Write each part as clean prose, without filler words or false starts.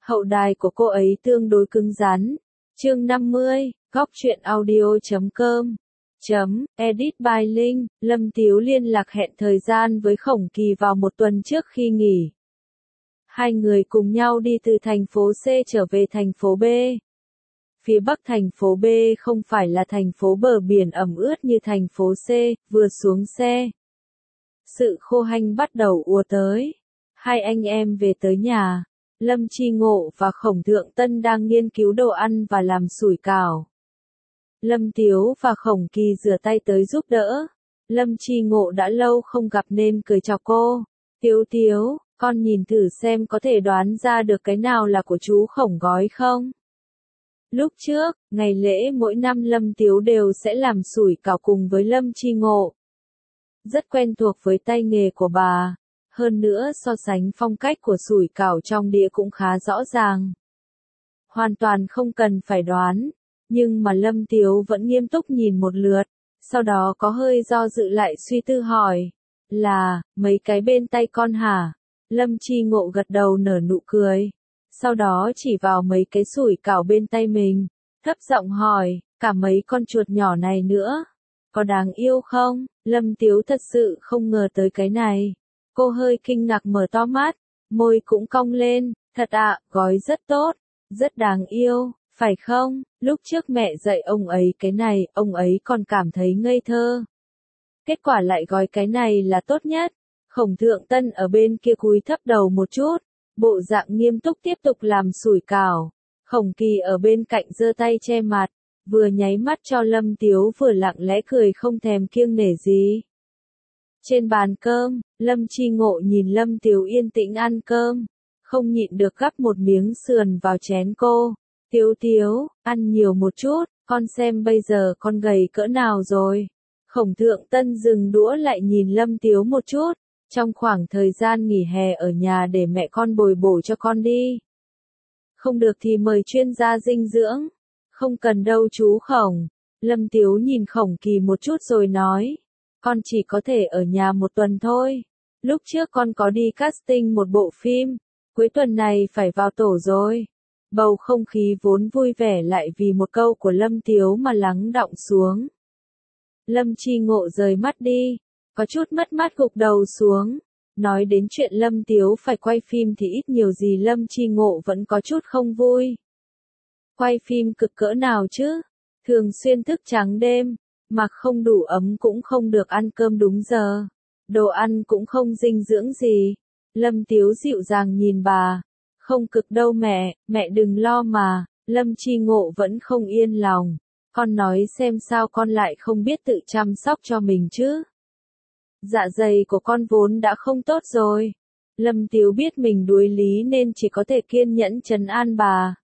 Hậu đài của cô ấy tương đối cứng rắn. Chương 50, góc truyện audio.com. Edit by Linh, Lâm Tiếu liên lạc hẹn thời gian với Khổng Kỳ vào một tuần trước khi nghỉ. Hai người cùng nhau đi từ thành phố C trở về thành phố B. Phía bắc thành phố B không phải là thành phố bờ biển ẩm ướt như thành phố C, vừa xuống xe. Sự khô hanh bắt đầu ùa tới. Hai anh em về tới nhà. Lâm Chi Ngộ và Khổng Thượng Tân đang nghiên cứu đồ ăn và làm sủi cảo. Lâm Tiếu và Khổng Kỳ rửa tay tới giúp đỡ. Lâm Chi Ngộ đã lâu không gặp nên cười chào cô. Tiếu, con nhìn thử xem có thể đoán ra được cái nào là của chú Khổng gói không? Lúc trước, ngày lễ mỗi năm Lâm Tiếu đều sẽ làm sủi cảo cùng với Lâm Chi Ngộ. Rất quen thuộc với tay nghề của bà. Hơn nữa so sánh phong cách của sủi cảo trong đĩa cũng khá rõ ràng. Hoàn toàn không cần phải đoán, nhưng mà Lâm Tiếu vẫn nghiêm túc nhìn một lượt, sau đó có hơi do dự lại suy tư hỏi, là, mấy cái bên tay con hả? Lâm Chi Ngộ gật đầu nở nụ cười, sau đó chỉ vào mấy cái sủi cảo bên tay mình, thấp giọng hỏi, cả mấy con chuột nhỏ này nữa, có đáng yêu không? Lâm Tiếu thật sự không ngờ tới cái này. Cô hơi kinh ngạc mở to mắt, môi cũng cong lên, thật ạ, gói rất tốt, rất đáng yêu, phải không? Lúc trước mẹ dạy ông ấy cái này, ông ấy còn cảm thấy ngây thơ. Kết quả lại gói cái này là tốt nhất. Khổng Thượng Tân ở bên kia cúi thấp đầu một chút, bộ dạng nghiêm túc tiếp tục làm sủi cảo. Khổng Kỳ ở bên cạnh giơ tay che mặt, vừa nháy mắt cho Lâm Tiếu vừa lặng lẽ cười không thèm kiêng nể gì. Trên bàn cơm, Lâm Chi Ngộ nhìn Lâm Tiếu yên tĩnh ăn cơm, không nhịn được gắp một miếng sườn vào chén cô. Tiếu, ăn nhiều một chút, con xem bây giờ con gầy cỡ nào rồi. Khổng Thượng Tân dừng đũa lại nhìn Lâm Tiếu một chút, trong khoảng thời gian nghỉ hè ở nhà để mẹ con bồi bổ cho con đi. Không được thì mời chuyên gia dinh dưỡng. Không cần đâu chú Khổng. Lâm Tiếu nhìn Khổng Kỳ một chút rồi nói. Con chỉ có thể ở nhà một tuần thôi. Lúc trước con có đi casting một bộ phim, cuối tuần này phải vào tổ rồi. Bầu không khí vốn vui vẻ lại vì một câu của Lâm Tiếu mà lắng đọng xuống. Lâm Chi Ngộ rời mắt đi, có chút mất mát gục đầu xuống. Nói đến chuyện Lâm Tiếu phải quay phim thì ít nhiều gì Lâm Chi Ngộ vẫn có chút không vui. Quay phim cực cỡ nào chứ? Thường xuyên thức trắng đêm. Mặc không đủ ấm cũng không được ăn cơm đúng giờ. Đồ ăn cũng không dinh dưỡng gì. Lâm Tiếu dịu dàng nhìn bà. Không cực đâu mẹ đừng lo mà. Lâm Chi Ngộ vẫn không yên lòng. Con nói xem sao con lại không biết tự chăm sóc cho mình chứ. Dạ dày của con vốn đã không tốt rồi. Lâm Tiếu biết mình đuối lý nên chỉ có thể kiên nhẫn trấn an bà.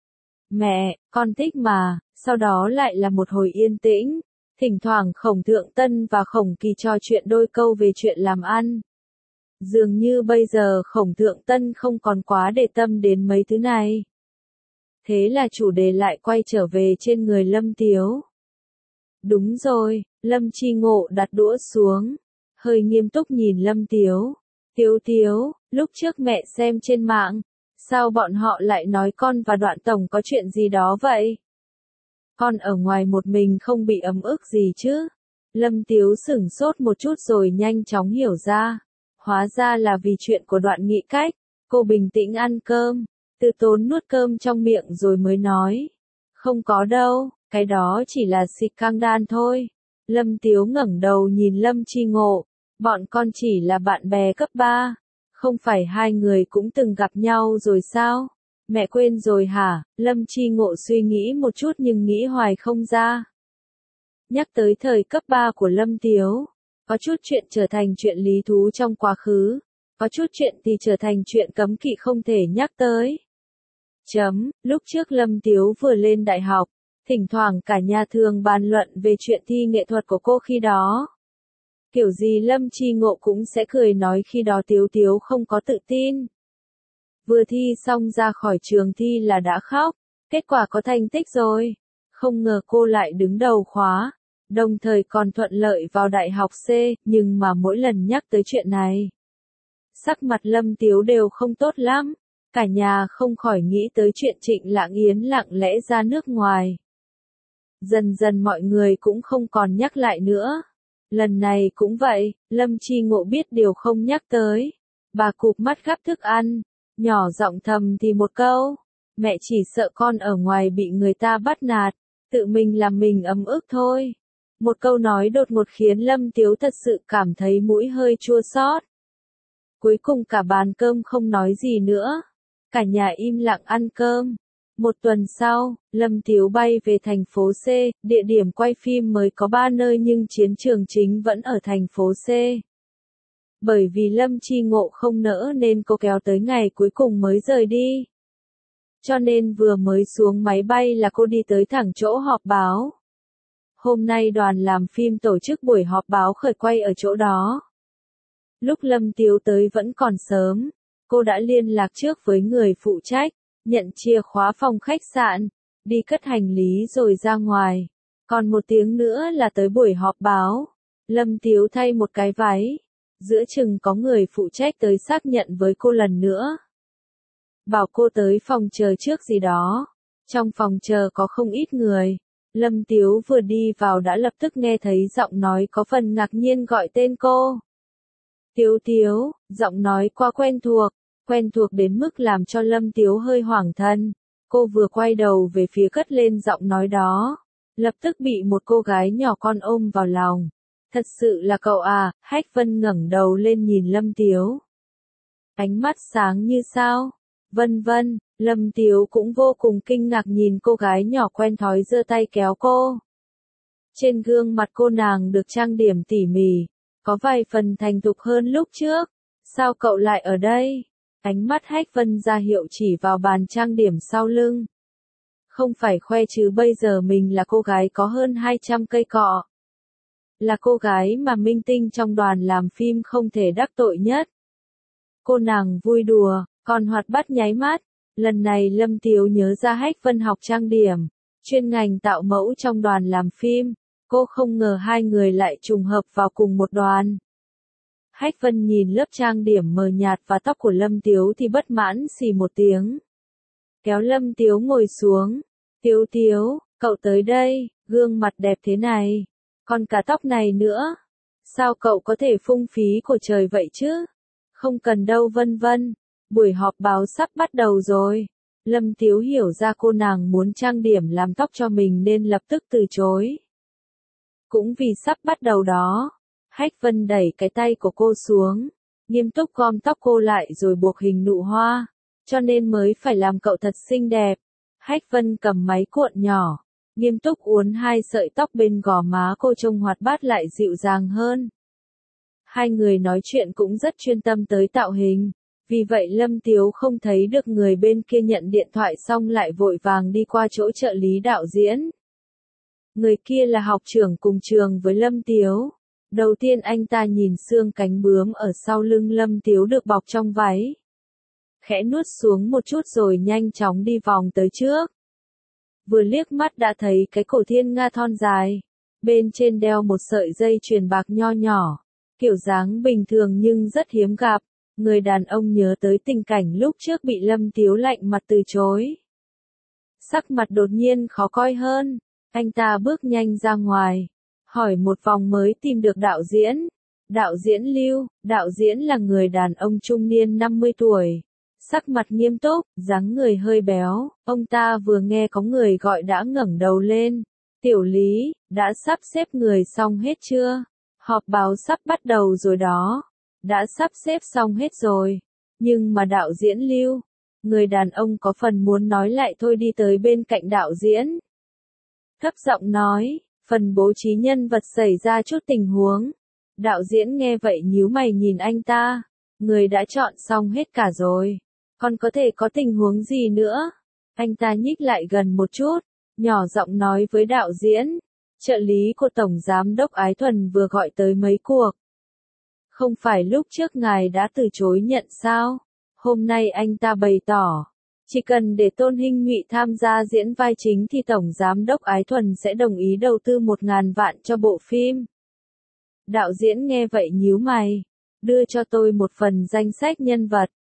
Mẹ, con thích mà. Sau đó lại là một hồi yên tĩnh. Thỉnh thoảng Khổng Thượng Tân và Khổng Kỳ trò chuyện đôi câu về chuyện làm ăn. Dường như bây giờ Khổng Thượng Tân không còn quá để tâm đến mấy thứ này. Thế là chủ đề lại quay trở về trên người Lâm Tiếu. Đúng rồi, Lâm Chi Ngộ đặt đũa xuống, hơi nghiêm túc nhìn Lâm Tiếu. Tiếu, lúc trước mẹ xem trên mạng, sao bọn họ lại nói con và Đoạn Tổng có chuyện gì đó vậy? Con ở ngoài một mình không bị ấm ức gì chứ? Lâm Tiếu sửng sốt một chút rồi nhanh chóng hiểu ra. Hóa ra là vì chuyện của Đoạn Nghị Cách. Cô bình tĩnh ăn cơm, từ tốn nuốt cơm trong miệng rồi mới nói. Không có đâu, cái đó chỉ là xịt căng đan thôi. Lâm Tiếu ngẩng đầu nhìn Lâm Chi Ngộ. Bọn con chỉ là bạn bè cấp 3. Không phải hai người cũng từng gặp nhau rồi sao? Mẹ quên rồi hả? Lâm Chi Ngộ suy nghĩ một chút nhưng nghĩ hoài không ra. Nhắc tới thời cấp 3 của Lâm Tiếu, có chút chuyện trở thành chuyện lý thú trong quá khứ, có chút chuyện thì trở thành chuyện cấm kỵ không thể nhắc tới. Lúc trước Lâm Tiếu vừa lên đại học, thỉnh thoảng cả nhà thường bàn luận về chuyện thi nghệ thuật của cô khi đó. Kiểu gì Lâm Chi Ngộ cũng sẽ cười nói khi đó Tiếu không có tự tin. Vừa thi xong ra khỏi trường thi là đã khóc, kết quả có thành tích rồi. Không ngờ cô lại đứng đầu khóa, đồng thời còn thuận lợi vào đại học C, nhưng mà mỗi lần nhắc tới chuyện này, sắc mặt Lâm Tiếu đều không tốt lắm. Cả nhà không khỏi nghĩ tới chuyện Trịnh Lạng Yến lặng lẽ ra nước ngoài. Dần dần mọi người cũng không còn nhắc lại nữa. Lần này cũng vậy, Lâm Chi Ngộ biết điều không nhắc tới. Bà cụp mắt gắp thức ăn, nhỏ giọng thầm thì một câu. Mẹ chỉ sợ con ở ngoài bị người ta bắt nạt, tự mình làm mình ấm ức thôi. Một câu nói đột ngột khiến Lâm Tiếu thật sự cảm thấy mũi hơi chua xót. Cuối cùng cả bàn cơm không nói gì nữa. Cả nhà im lặng ăn cơm. Một tuần sau, Lâm Tiếu bay về thành phố C, địa điểm quay phim mới có 3 nơi nhưng chiến trường chính vẫn ở thành phố C. Bởi vì Lâm Chi Ngộ không nỡ nên cô kéo tới ngày cuối cùng mới rời đi. Cho nên vừa mới xuống máy bay là cô đi tới thẳng chỗ họp báo. Hôm nay đoàn làm phim tổ chức buổi họp báo khởi quay ở chỗ đó. Lúc Lâm Tiếu tới vẫn còn sớm, cô đã liên lạc trước với người phụ trách, nhận chìa khóa phòng khách sạn, đi cất hành lý rồi ra ngoài. Còn 1 tiếng nữa là tới buổi họp báo. Lâm Tiếu thay một cái váy. Giữa chừng có người phụ trách tới xác nhận với cô lần nữa. Bảo cô tới phòng chờ trước gì đó. Trong phòng chờ có không ít người. Lâm Tiếu vừa đi vào đã lập tức nghe thấy giọng nói có phần ngạc nhiên gọi tên cô. Tiếu Tiếu, giọng nói quá quen thuộc đến mức làm cho Lâm Tiếu hơi hoảng thân. Cô vừa quay đầu về phía cất lên giọng nói đó, lập tức bị một cô gái nhỏ con ôm vào lòng. Thật sự là cậu à? Hách Vân ngẩng đầu lên nhìn Lâm Tiếu. Ánh mắt sáng như sao. Vân Vân, Lâm Tiếu cũng vô cùng kinh ngạc nhìn cô gái nhỏ quen thói giơ tay kéo cô. Trên gương mặt cô nàng được trang điểm tỉ mỉ, có vài phần thành thục hơn lúc trước. Sao cậu lại ở đây? Ánh mắt Hách Vân ra hiệu chỉ vào bàn trang điểm sau lưng. Không phải khoe chứ bây giờ mình là cô gái có hơn 200 cây cọ. Là cô gái mà minh tinh trong đoàn làm phim không thể đắc tội nhất. Cô nàng vui đùa, còn hoạt bát nháy mắt. Lần này Lâm Tiếu nhớ ra Hách Vân học trang điểm, chuyên ngành tạo mẫu trong đoàn làm phim. Cô không ngờ hai người lại trùng hợp vào cùng một đoàn. Hách Vân nhìn lớp trang điểm mờ nhạt và tóc của Lâm Tiếu thì bất mãn xì một tiếng. Kéo Lâm Tiếu ngồi xuống. Tiếu Tiếu, cậu tới đây, gương mặt đẹp thế này. Còn cả tóc này nữa. Sao cậu có thể phung phí của trời vậy chứ? Không cần đâu Vân Vân. Buổi họp báo sắp bắt đầu rồi. Lâm Tiếu hiểu ra cô nàng muốn trang điểm làm tóc cho mình nên lập tức từ chối. Cũng vì sắp bắt đầu đó. Hách Vân đẩy cái tay của cô xuống, nghiêm túc gom tóc cô lại rồi buộc hình nụ hoa, cho nên mới phải làm cậu thật xinh đẹp. Hách Vân cầm máy cuộn nhỏ, nghiêm túc uốn 2 sợi tóc bên gò má cô trông hoạt bát lại dịu dàng hơn. Hai người nói chuyện cũng rất chuyên tâm tới tạo hình, vì vậy Lâm Tiếu không thấy được người bên kia nhận điện thoại xong lại vội vàng đi qua chỗ trợ lý đạo diễn. Người kia là học trưởng cùng trường với Lâm Tiếu. Đầu tiên anh ta nhìn xương cánh bướm ở sau lưng Lâm Tiếu được bọc trong váy. Khẽ nuốt xuống một chút rồi nhanh chóng đi vòng tới trước. Vừa liếc mắt đã thấy cái cổ thiên nga thon dài. Bên trên đeo một sợi dây chuyền bạc nho nhỏ. Kiểu dáng bình thường nhưng rất hiếm gặp. Người đàn ông nhớ tới tình cảnh lúc trước bị Lâm Tiếu lạnh mặt từ chối. Sắc mặt đột nhiên khó coi hơn. Anh ta bước nhanh ra ngoài. Hỏi một vòng mới tìm được đạo diễn. Đạo diễn Lưu, đạo diễn là người đàn ông trung niên 50 tuổi. Sắc mặt nghiêm túc, dáng người hơi béo, ông ta vừa nghe có người gọi đã ngẩng đầu lên. Tiểu Lý, đã sắp xếp người xong hết chưa? Họp báo sắp bắt đầu rồi đó. Đã sắp xếp xong hết rồi. Nhưng mà đạo diễn Lưu, người đàn ông có phần muốn nói lại thôi đi tới bên cạnh đạo diễn. Thấp giọng nói. Phần bố trí nhân vật xảy ra chút tình huống. Đạo diễn nghe vậy nhíu mày nhìn anh ta. Người đã chọn xong hết cả rồi. Còn có thể có tình huống gì nữa? Anh ta nhích lại gần một chút. Nhỏ giọng nói với đạo diễn. Trợ lý của Tổng Giám đốc Ái Thuần vừa gọi tới mấy cuộc. Không phải lúc trước ngài đã từ chối nhận sao? Hôm nay anh ta bày tỏ. Chỉ cần để Tôn Hinh Nhụy tham gia diễn vai chính thì Tổng Giám đốc Ái Thuần sẽ đồng ý đầu tư 1.000 vạn cho bộ phim. Đạo diễn nghe vậy nhíu mày. Đưa cho tôi một phần danh sách nhân vật.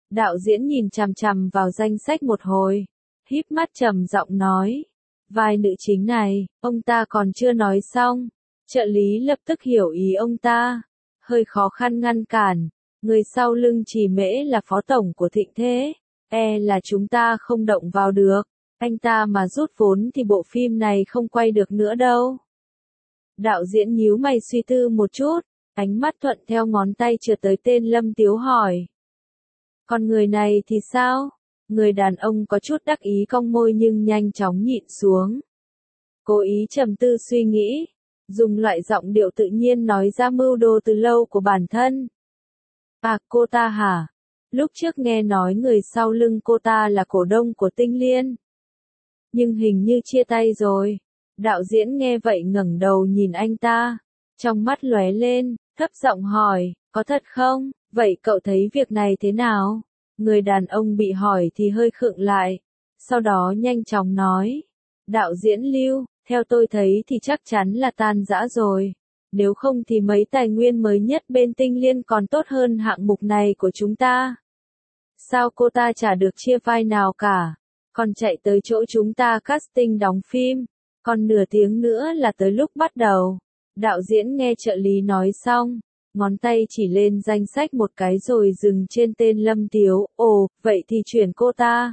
Đạo diễn nhìn chằm chằm vào danh sách một hồi, híp mắt trầm giọng nói. Vai nữ chính này, ông ta còn chưa nói xong. Trợ lý lập tức hiểu ý ông ta. Hơi khó khăn ngăn cản. Người sau lưng Trì Mễ là phó tổng của Thịnh Thế. Là chúng ta không động vào được. Anh ta mà rút vốn thì bộ phim này không quay được nữa đâu. Đạo diễn nhíu mày suy tư một chút. Ánh mắt thuận theo ngón tay trượt tới tên Lâm Tiếu hỏi. Còn người này thì sao? Người đàn ông có chút đắc ý cong môi nhưng nhanh chóng nhịn xuống. Cố ý trầm tư suy nghĩ. Dùng loại giọng điệu tự nhiên nói ra mưu đồ từ lâu của bản thân. À, cô ta hả? Lúc trước nghe nói người sau lưng cô ta là cổ đông của Tinh Liên. Nhưng hình như chia tay rồi. Đạo diễn nghe vậy ngẩng đầu nhìn anh ta. Trong mắt lóe lên, thấp giọng hỏi, có thật không? Vậy cậu thấy việc này thế nào? Người đàn ông bị hỏi thì hơi khựng lại. Sau đó nhanh chóng nói. Đạo diễn Lưu, theo tôi thấy thì chắc chắn là tan rã rồi. Nếu không thì mấy tài nguyên mới nhất bên Tinh Liên còn tốt hơn hạng mục này của chúng ta. Sao cô ta chả được chia vai nào cả? Còn chạy tới chỗ chúng ta casting đóng phim. Còn nửa tiếng nữa là tới lúc bắt đầu. Đạo diễn nghe trợ lý nói xong. Ngón tay chỉ lên danh sách một cái rồi dừng trên tên Lâm Tiếu. Ồ, vậy thì chuyển cô ta.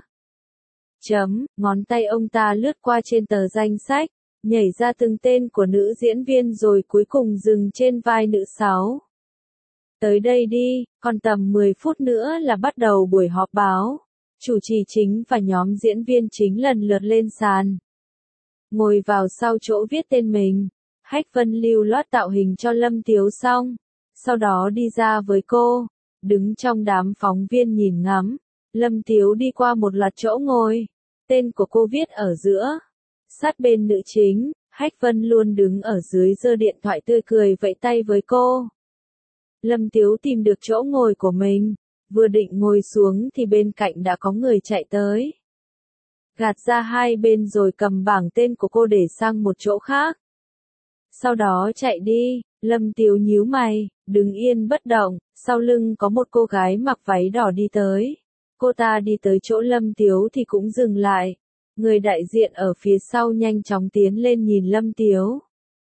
Ngón tay ông ta lướt qua trên tờ danh sách. Nhảy ra từng tên của nữ diễn viên rồi cuối cùng dừng trên vai nữ 6. Tới đây đi, còn tầm 10 phút nữa là bắt đầu buổi họp báo. Chủ trì chính và nhóm diễn viên chính lần lượt lên sàn. Ngồi vào sau chỗ viết tên mình. Hách Vân lưu loát tạo hình cho Lâm Tiếu xong. Sau đó đi ra với cô. Đứng trong đám phóng viên nhìn ngắm. Lâm Tiếu đi qua một loạt chỗ ngồi. Tên của cô viết ở giữa. Sát bên nữ chính, Hách Vân luôn đứng ở dưới giơ điện thoại tươi cười vẫy tay với cô. Lâm Tiếu tìm được chỗ ngồi của mình. Vừa định ngồi xuống thì bên cạnh đã có người chạy tới. Gạt ra hai bên rồi cầm bảng tên của cô để sang một chỗ khác. Sau đó chạy đi, Lâm Tiếu nhíu mày, đứng yên bất động, sau lưng có một cô gái mặc váy đỏ đi tới. Cô ta đi tới chỗ Lâm Tiếu thì cũng dừng lại. Người đại diện ở phía sau nhanh chóng tiến lên nhìn Lâm Tiếu.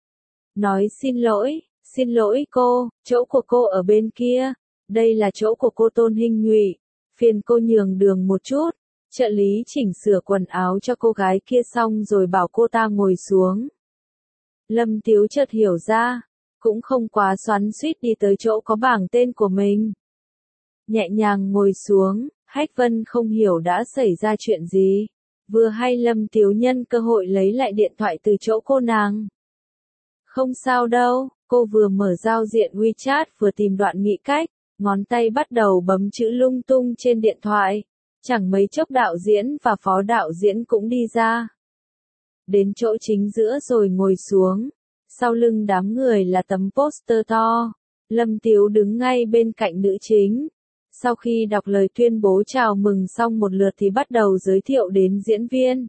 Nói xin lỗi cô, chỗ của cô ở bên kia. Đây là chỗ của cô Tôn Hinh Nhụy. Phiền cô nhường đường một chút. Trợ lý chỉnh sửa quần áo cho cô gái kia xong rồi bảo cô ta ngồi xuống. Lâm Tiếu chợt hiểu ra. Cũng không quá xoắn xuýt đi tới chỗ có bảng tên của mình. Nhẹ nhàng ngồi xuống, Hách Vân không hiểu đã xảy ra chuyện gì. Vừa hay Lâm Tiếu nhân cơ hội lấy lại điện thoại từ chỗ cô nàng. Không sao đâu, cô vừa mở giao diện WeChat vừa tìm đoạn nghị cách, ngón tay bắt đầu bấm chữ lung tung trên điện thoại. Chẳng mấy chốc đạo diễn và phó đạo diễn cũng đi ra. Đến chỗ chính giữa rồi ngồi xuống. Sau lưng đám người là tấm poster to. Lâm Tiếu đứng ngay bên cạnh nữ chính. Sau khi đọc lời tuyên bố chào mừng xong một lượt thì bắt đầu giới thiệu đến diễn viên.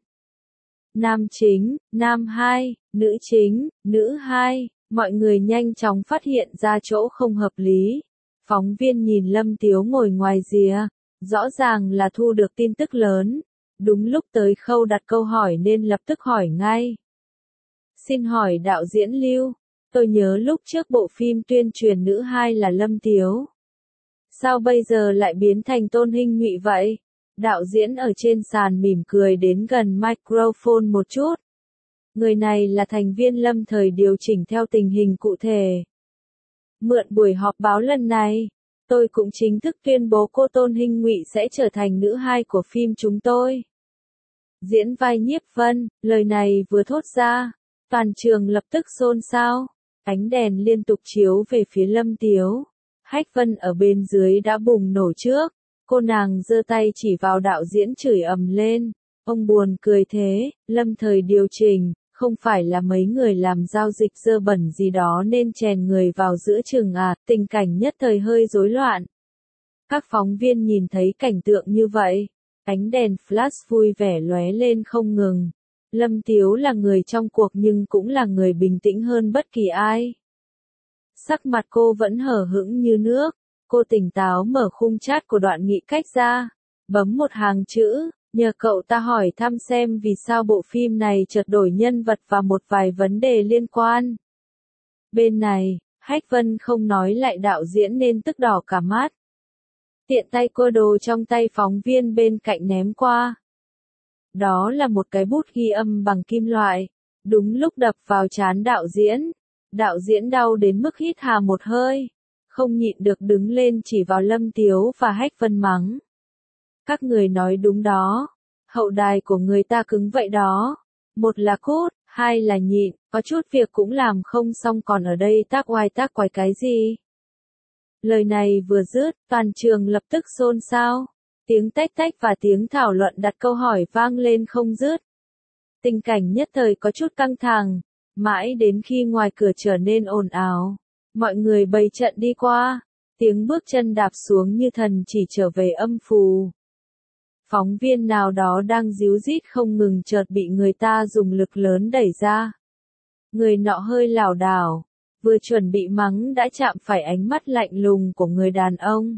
Nam chính, nam 2, nữ chính, nữ 2, mọi người nhanh chóng phát hiện ra chỗ không hợp lý. Phóng viên nhìn Lâm Tiếu ngồi ngoài rìa, rõ ràng là thu được tin tức lớn. Đúng lúc tới khâu đặt câu hỏi nên lập tức hỏi ngay. Xin hỏi đạo diễn Lưu, tôi nhớ lúc trước bộ phim tuyên truyền nữ 2 là Lâm Tiếu. Sao bây giờ lại biến thành Tôn Hinh Nhụy vậy? Đạo diễn ở trên sàn mỉm cười đến gần microphone một chút. Người này là thành viên lâm thời điều chỉnh theo tình hình cụ thể. Mượn buổi họp báo lần này, tôi cũng chính thức tuyên bố cô Tôn Hinh Nhụy sẽ trở thành nữ 2 của phim chúng tôi. Diễn vai Nhiếp Vân, lời này vừa thốt ra, toàn trường lập tức xôn xao. Ánh đèn liên tục chiếu về phía Lâm Tiếu. Hách Vân ở bên dưới đã bùng nổ trước. Cô nàng giơ tay chỉ vào đạo diễn chửi ầm lên. Ông buồn cười thế, lâm thời điều chỉnh, không phải là mấy người làm giao dịch dơ bẩn gì đó nên chèn người vào giữa chừng à, tình cảnh nhất thời hơi rối loạn. Các phóng viên nhìn thấy cảnh tượng như vậy, ánh đèn flash vui vẻ lóe lên không ngừng. Lâm Tiếu là người trong cuộc nhưng cũng là người bình tĩnh hơn bất kỳ ai. Sắc mặt cô vẫn hở hững như nước, Cô tỉnh táo mở khung chat của đoạn nghị cách ra, bấm một hàng chữ, nhờ cậu ta hỏi thăm xem vì sao bộ phim này chợt đổi nhân vật và một vài vấn đề liên quan. Bên này, Hách Vân không nói lại đạo diễn nên tức đỏ cả mắt. Tiện tay cô đồ trong tay phóng viên bên cạnh ném qua. Đó là một cái bút ghi âm bằng kim loại, đúng lúc đập vào trán đạo diễn. Đạo diễn đau đến mức hít hà một hơi, không nhịn được đứng lên chỉ vào Lâm Tiếu và Hách Vân mắng. Các người nói đúng đó, hậu đài của người ta cứng vậy đó. Một là cút, hai là nhịn, có chút việc cũng làm không xong còn ở đây tác oai tác quái cái gì. Lời này vừa dứt, toàn trường lập tức xôn xao. Tiếng tách tách và tiếng thảo luận đặt câu hỏi vang lên không dứt. Tình cảnh nhất thời có chút căng thẳng, mãi đến khi ngoài cửa trở nên ồn ào. Mọi người bày trận đi qua, tiếng bước chân đạp xuống như thần chỉ trở về âm phù. Phóng viên nào đó đang díu dít không ngừng chợt bị người ta dùng lực lớn đẩy ra. Người nọ hơi lảo đảo, vừa chuẩn bị mắng đã chạm phải ánh mắt lạnh lùng của người đàn ông.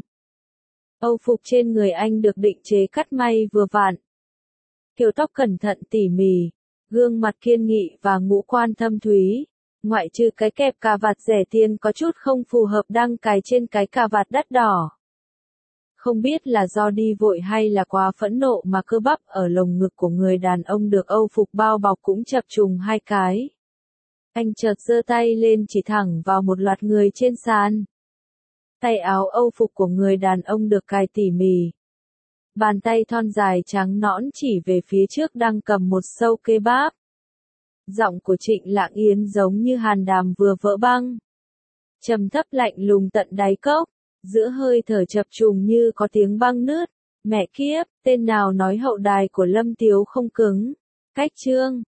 Âu phục trên người anh được định chế cắt may vừa vặn. Kiểu tóc cẩn thận tỉ mỉ, gương mặt kiên nghị và ngũ quan thâm thúy. Ngoại trừ cái kẹp cà vạt rẻ tiền có chút không phù hợp đang cài trên cái cà vạt đắt đỏ. Không biết là do đi vội hay là quá phẫn nộ mà cơ bắp ở lồng ngực của người đàn ông được Âu phục bao bọc cũng chập trùng hai cái. Anh chợt giơ tay lên chỉ thẳng vào một loạt người trên sàn. Tay áo Âu phục của người đàn ông được cài tỉ mỉ. Bàn tay thon dài trắng nõn chỉ về phía trước đang cầm một sâu kebab. Giọng của Trịnh Lạng Yến giống như hàn đàm vừa vỡ băng. Trầm thấp lạnh lùng tận đáy cốc, giữa hơi thở chập trùng như có tiếng băng nứt. Mẹ kiếp, tên nào nói hậu đài của Lâm Tiếu không cứng. Cách chương